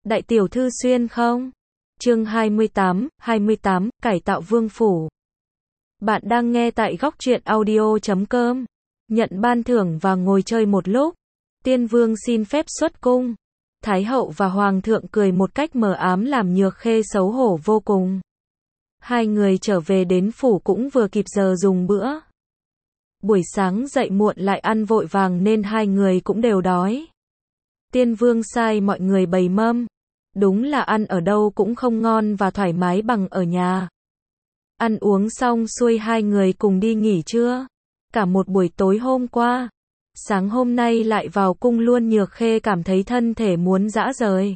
Đại tiểu thư xuyên không? Chương 28, cải tạo vương phủ. Bạn đang nghe tại góc truyện audio.com. Nhận ban thưởng và ngồi chơi một lúc. Tiên vương xin phép xuất cung. Thái hậu và hoàng thượng cười một cách mờ ám làm Nhược Khê xấu hổ vô cùng. Hai người trở về đến phủ cũng vừa kịp giờ dùng bữa. Buổi sáng dậy muộn lại ăn vội vàng nên hai người cũng đều đói. Tiên vương sai mọi người bày mâm. Đúng là ăn ở đâu cũng không ngon và thoải mái bằng ở nhà. Ăn uống xong xuôi hai người cùng đi nghỉ trưa. Cả một buổi tối hôm qua. Sáng hôm nay lại vào cung luôn. Nhược Khê cảm thấy thân thể muốn rã rời.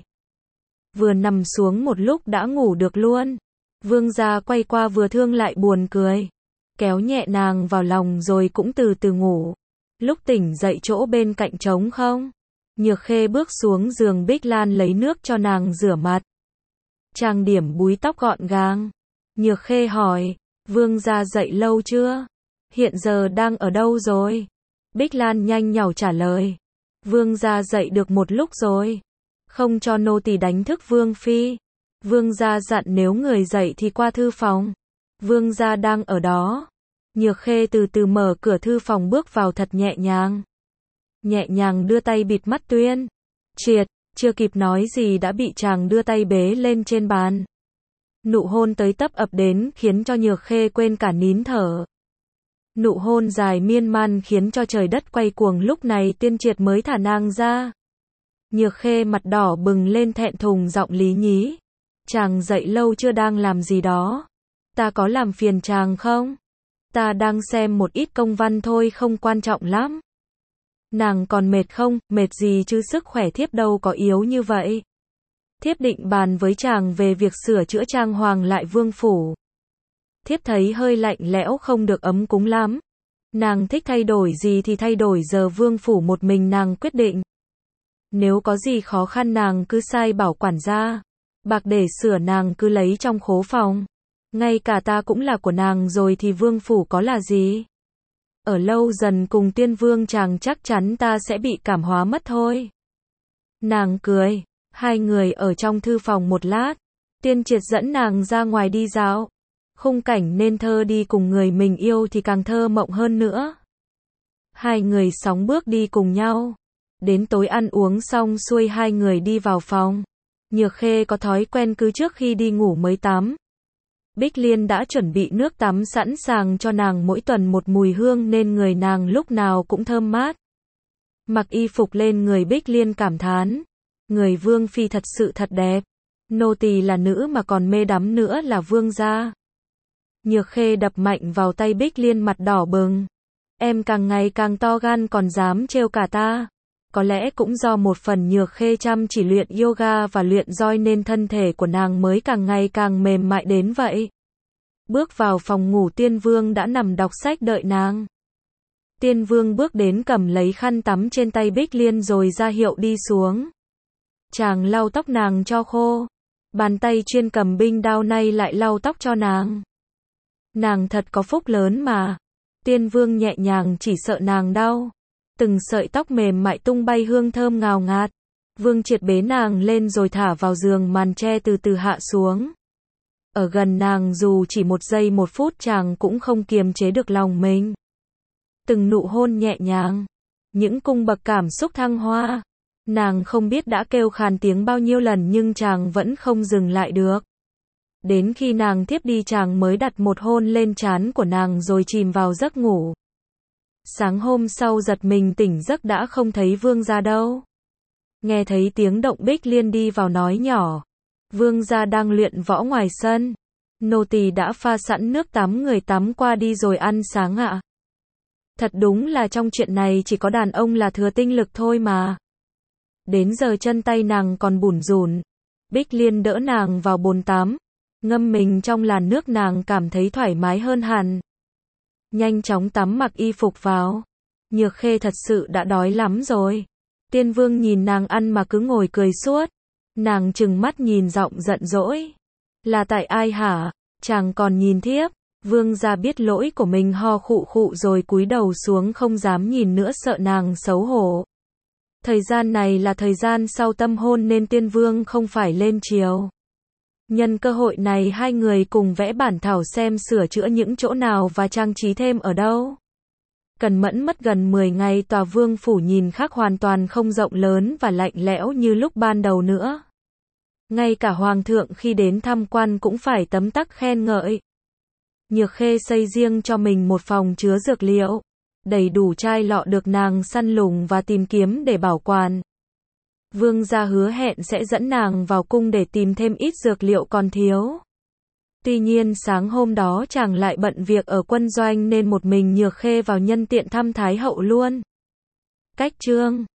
Vừa nằm xuống một lúc đã ngủ được luôn. Vương gia quay qua vừa thương lại buồn cười. Kéo nhẹ nàng vào lòng rồi cũng từ từ ngủ. Lúc tỉnh dậy chỗ bên cạnh trống không. Nhược Khê bước xuống giường. Bích Lan lấy nước cho nàng rửa mặt. Trang điểm búi tóc gọn gàng. Nhược Khê hỏi, vương gia dậy lâu chưa? Hiện giờ đang ở đâu rồi? Bích Lan nhanh nhảu trả lời. Vương gia dậy được một lúc rồi. Không cho nô tỳ đánh thức vương phi. Vương gia dặn nếu người dậy thì qua thư phòng. Vương gia đang ở đó. Nhược Khê từ từ mở cửa thư phòng bước vào thật nhẹ nhàng. Nhẹ nhàng đưa tay bịt mắt Tuyên. Triệt, chưa kịp nói gì đã bị chàng đưa tay bế lên trên bàn. Nụ hôn tới tấp ập đến khiến cho Nhược Khê quên cả nín thở. Nụ hôn dài miên man khiến cho trời đất quay cuồng. Lúc này Tiên Triệt mới thả nàng ra. Nhược Khê mặt đỏ bừng lên thẹn thùng giọng lý nhí. Chàng dậy lâu chưa, đang làm gì đó? Ta có làm phiền chàng không? Ta đang xem một ít công văn thôi, không quan trọng lắm. Nàng còn mệt không? Mệt gì chứ, sức khỏe thiếp đâu có yếu như vậy. Thiếp định bàn với chàng về việc sửa chữa trang hoàng lại vương phủ. Thiếp thấy hơi lạnh lẽo không được ấm cúng lắm. Nàng thích thay đổi gì thì thay đổi, giờ vương phủ một mình nàng quyết định. Nếu có gì khó khăn nàng cứ sai bảo quản gia. Bạc để sửa nàng cứ lấy trong khố phòng. Ngay cả ta cũng là của nàng rồi thì vương phủ có là gì. Ở lâu dần cùng tiên vương chàng chắc chắn ta sẽ bị cảm hóa mất thôi. Nàng cười. Hai người ở trong thư phòng một lát. Tiên Triệt dẫn nàng ra ngoài đi dạo. Khung cảnh nên thơ đi cùng người mình yêu thì càng thơ mộng hơn nữa. Hai người sóng bước đi cùng nhau. Đến tối ăn uống xong xuôi hai người đi vào phòng. Nhược Khê có thói quen cứ trước khi đi ngủ mới tắm. Bích Liên đã chuẩn bị nước tắm sẵn sàng cho nàng mỗi tuần một mùi hương nên người nàng lúc nào cũng thơm mát. Mặc y phục lên người Bích Liên cảm thán. Người vương phi thật sự thật đẹp. Nô tỳ là nữ mà còn mê đắm nữa là vương gia. Nhược Khê đập mạnh vào tay Bích Liên mặt đỏ bừng. Em càng ngày càng to gan còn dám trêu cả ta. Có lẽ cũng do một phần Nhược Khê chăm chỉ luyện yoga và luyện roi nên thân thể của nàng mới càng ngày càng mềm mại đến vậy. Bước vào phòng ngủ Tiên Vương đã nằm đọc sách đợi nàng. Tiên Vương bước đến cầm lấy khăn tắm trên tay Bích Liên rồi ra hiệu đi xuống. Chàng lau tóc nàng cho khô. Bàn tay chuyên cầm binh đao nay lại lau tóc cho nàng. Nàng thật có phúc lớn mà. Tiên Vương nhẹ nhàng chỉ sợ nàng đau. Từng sợi tóc mềm mại tung bay hương thơm ngào ngạt. Vương Triệt bế nàng lên rồi thả vào giường, màn tre từ từ hạ xuống. Ở gần nàng dù chỉ một giây một phút chàng cũng không kiềm chế được lòng mình. Từng nụ hôn nhẹ nhàng. Những cung bậc cảm xúc thăng hoa. Nàng không biết đã kêu khàn tiếng bao nhiêu lần nhưng chàng vẫn không dừng lại được. Đến khi nàng thiếp đi chàng mới đặt một hôn lên trán của nàng rồi chìm vào giấc ngủ. Sáng hôm sau giật mình tỉnh giấc đã không thấy vương gia đâu. Nghe thấy tiếng động Bích Liên đi vào nói nhỏ. Vương gia đang luyện võ ngoài sân. Nô tỳ đã pha sẵn nước tắm, người tắm qua đi rồi ăn sáng ạ. Thật đúng là trong chuyện này chỉ có đàn ông là thừa tinh lực thôi mà. Đến giờ chân tay nàng còn bủn rủn. Bích Liên đỡ nàng vào bồn tắm. Ngâm mình trong làn nước nàng cảm thấy thoải mái hơn hẳn. Nhanh chóng tắm mặc y phục vào. Nhược Khê thật sự đã đói lắm rồi. Tiên Vương nhìn nàng ăn mà cứ ngồi cười suốt. Nàng trừng mắt nhìn giọng giận dỗi. Là tại ai hả? Chàng còn nhìn thiếp. Vương gia biết lỗi của mình ho khụ khụ rồi cúi đầu xuống không dám nhìn nữa sợ nàng xấu hổ. Thời gian này là thời gian sau tâm hôn nên Tiên Vương không phải lên chiếu. Nhân cơ hội này hai người cùng vẽ bản thảo xem sửa chữa những chỗ nào và trang trí thêm ở đâu. Cần Mẫn mất gần 10 ngày tòa vương phủ nhìn khác hoàn toàn không rộng lớn và lạnh lẽo như lúc ban đầu nữa. Ngay cả hoàng thượng khi đến tham quan cũng phải tấm tắc khen ngợi. Nhược Khê xây riêng cho mình một phòng chứa dược liệu, đầy đủ chai lọ được nàng săn lùng và tìm kiếm để bảo quản. Vương gia hứa hẹn sẽ dẫn nàng vào cung để tìm thêm ít dược liệu còn thiếu. Tuy nhiên sáng hôm đó chàng lại bận việc ở quân doanh nên một mình Nhược Khê vào nhân tiện thăm Thái hậu luôn. Cách chương